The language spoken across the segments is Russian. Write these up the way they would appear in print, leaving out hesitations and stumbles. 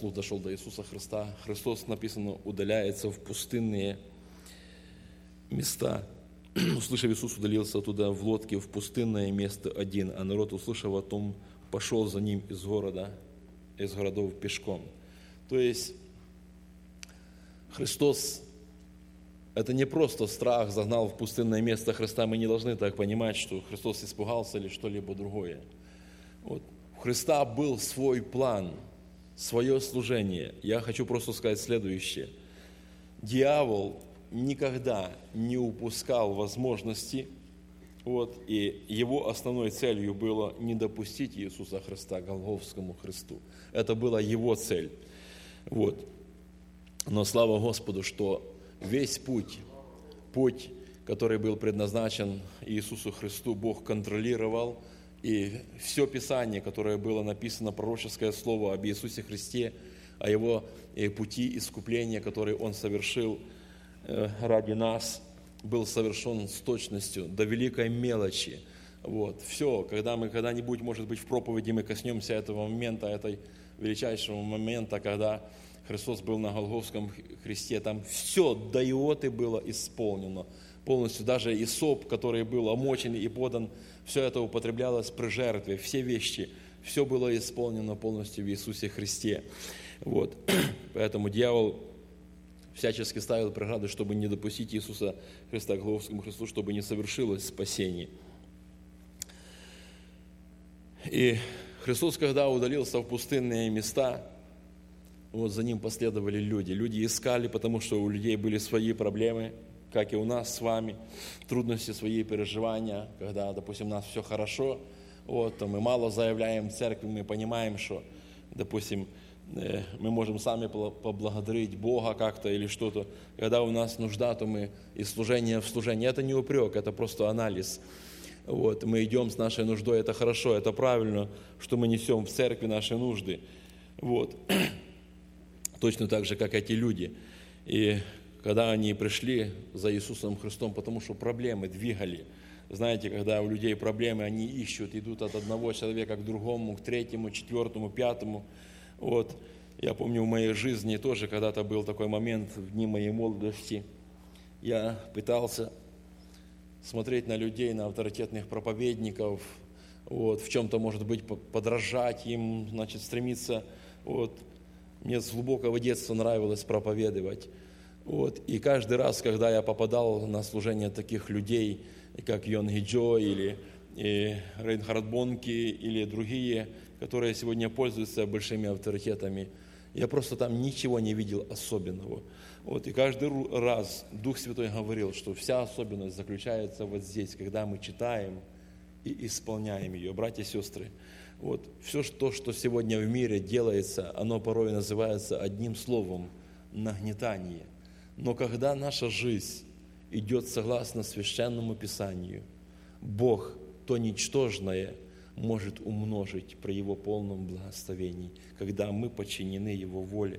слух дошел до Иисуса Христа. Христос, написано, удаляется в пустынные места. Услышав, Иисус удалился оттуда в лодке в пустынное место один, а народ, услышав о том, пошел за ним из городов пешком. То есть Христос, это не просто страх загнал в пустынное место Христа. Мы не должны так понимать, что Христос испугался или что-либо другое. Вот. У Христа был свой план, свое служение. Я хочу просто сказать следующее. Дьявол никогда не упускал возможности, и его основной целью было не допустить Иисуса Христа к Голгофскому кресту. Это была его цель. Но слава Господу, что весь путь, который был предназначен Иисусу Христу, Бог контролировал, и все Писание, которое было написано, пророческое слово об Иисусе Христе, о Его пути искупления, который Он совершил ради нас, был совершен с точностью, до великой мелочи. Все, когда мы когда-нибудь, может быть, в проповеди мы коснемся этого момента, этой величайшего момента, когда Христос был на Голгофском кресте, там все до иоты было исполнено полностью. Даже исоп, который был омочен и подан, все это употреблялось при жертве, все вещи, все было исполнено полностью в Иисусе Христе. Поэтому дьявол всячески ставил преграды, чтобы не допустить Иисуса Христа к Голгофскому кресту, чтобы не совершилось спасение. И Христос, когда удалился в пустынные места, за Ним последовали люди. Люди искали, потому что у людей были свои проблемы, как и у нас с вами, трудности, свои переживания. Когда, допустим, у нас все хорошо, то мы мало заявляем в церкви, мы понимаем, что, допустим, мы можем сами поблагодарить Бога как-то или что-то. Когда у нас нужда, то мы из служения в служение. Это не упрек, это просто анализ. Мы идем с нашей нуждой, это хорошо, это правильно, что мы несем в церкви наши нужды. Точно так же, как эти люди. И когда они пришли за Иисусом Христом, потому что проблемы двигали. Знаете, когда у людей проблемы, они ищут, идут от одного человека к другому, к третьему, четвертому, пятому. Я помню, в моей жизни тоже когда-то был такой момент, в дни моей молодости. Я пытался смотреть на людей, на авторитетных проповедников, в чем-то, может быть, подражать им, стремиться. Мне с глубокого детства нравилось проповедовать. И каждый раз, когда я попадал на служение таких людей, как Йонги Джо или Рейнхард Бонки или другие, которые сегодня пользуются большими авторитетами, я просто там ничего не видел особенного. И каждый раз Дух Святой говорил, что вся особенность заключается здесь, когда мы читаем и исполняем ее. Братья и сестры, все то, что сегодня в мире делается, оно порой называется одним словом – нагнетание. Но когда наша жизнь идет согласно Священному Писанию, Бог то ничтожное может умножить при Его полном благословении, когда мы подчинены Его воле.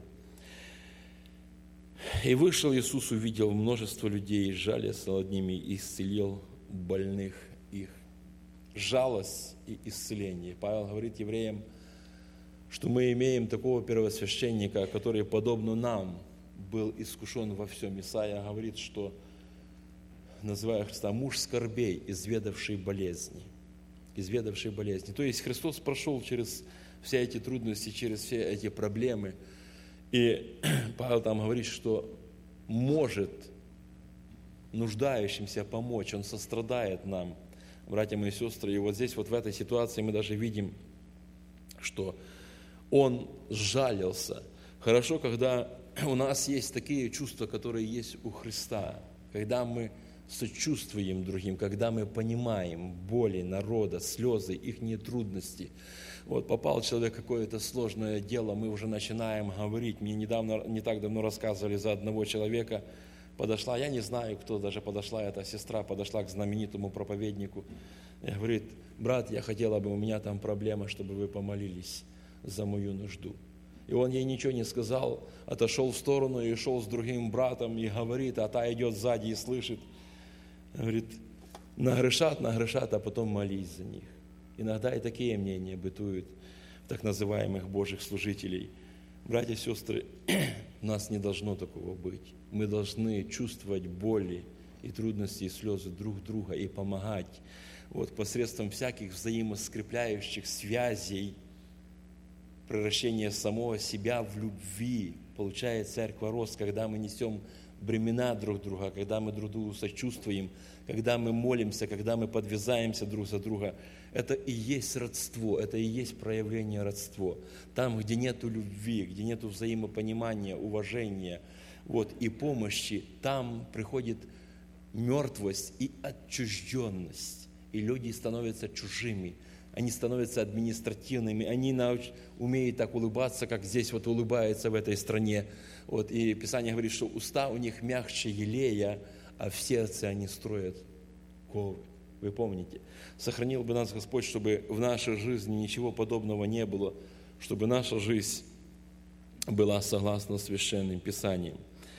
И вышел Иисус, увидел множество людей, жалился над ними и исцелил больных их. Жалость и исцеление. Павел говорит евреям, что мы имеем такого первосвященника, который, подобно нам, был искушен во всем. Исаия говорит, что, называя Христа, муж скорбей, изведавший болезни. То есть Христос прошел через все эти трудности, через все эти проблемы. И Павел там говорит, что может нуждающимся помочь, Он сострадает нам, братья мои сестры. И здесь, в этой ситуации мы даже видим, что Он сжалился. Хорошо, когда у нас есть такие чувства, которые есть у Христа, когда мы сочувствуем другим, когда мы понимаем боли народа, слезы, их трудности. Попал человек в какое-то сложное дело, мы уже начинаем говорить. Мне не так давно рассказывали за одного человека, подошла, я не знаю, кто даже подошла, эта сестра подошла к знаменитому проповеднику и говорит: брат, я хотела бы, у меня там проблема, чтобы вы помолились за мою нужду. И он ей ничего не сказал, отошел в сторону и шел с другим братом и говорит, а та идет сзади и слышит. Говорит, нагрешат, а потом молись за них. Иногда и такие мнения бытуют в так называемых Божьих служителей. Братья и сестры, у нас не должно такого быть. Мы должны чувствовать боли и трудности, и слезы друг друга, и помогать посредством всяких взаимоскрепляющих связей, превращения самого себя в любви. Получает церковь рост, когда мы несем бремена друг друга, когда мы друг другу сочувствуем, когда мы молимся, когда мы подвязаемся друг за друга. Это и есть родство, это и есть проявление родства. Там, где нету любви, где нету взаимопонимания, уважения и помощи, там приходит мертвость и отчужденность. И люди становятся чужими, они становятся административными, они умеют так улыбаться, как здесь улыбается в этой стране. И Писание говорит, что уста у них мягче елея, а в сердце они строят ковы. Вы помните? Сохранил бы нас Господь, чтобы в нашей жизни ничего подобного не было, чтобы наша жизнь была согласна Священным Писанием.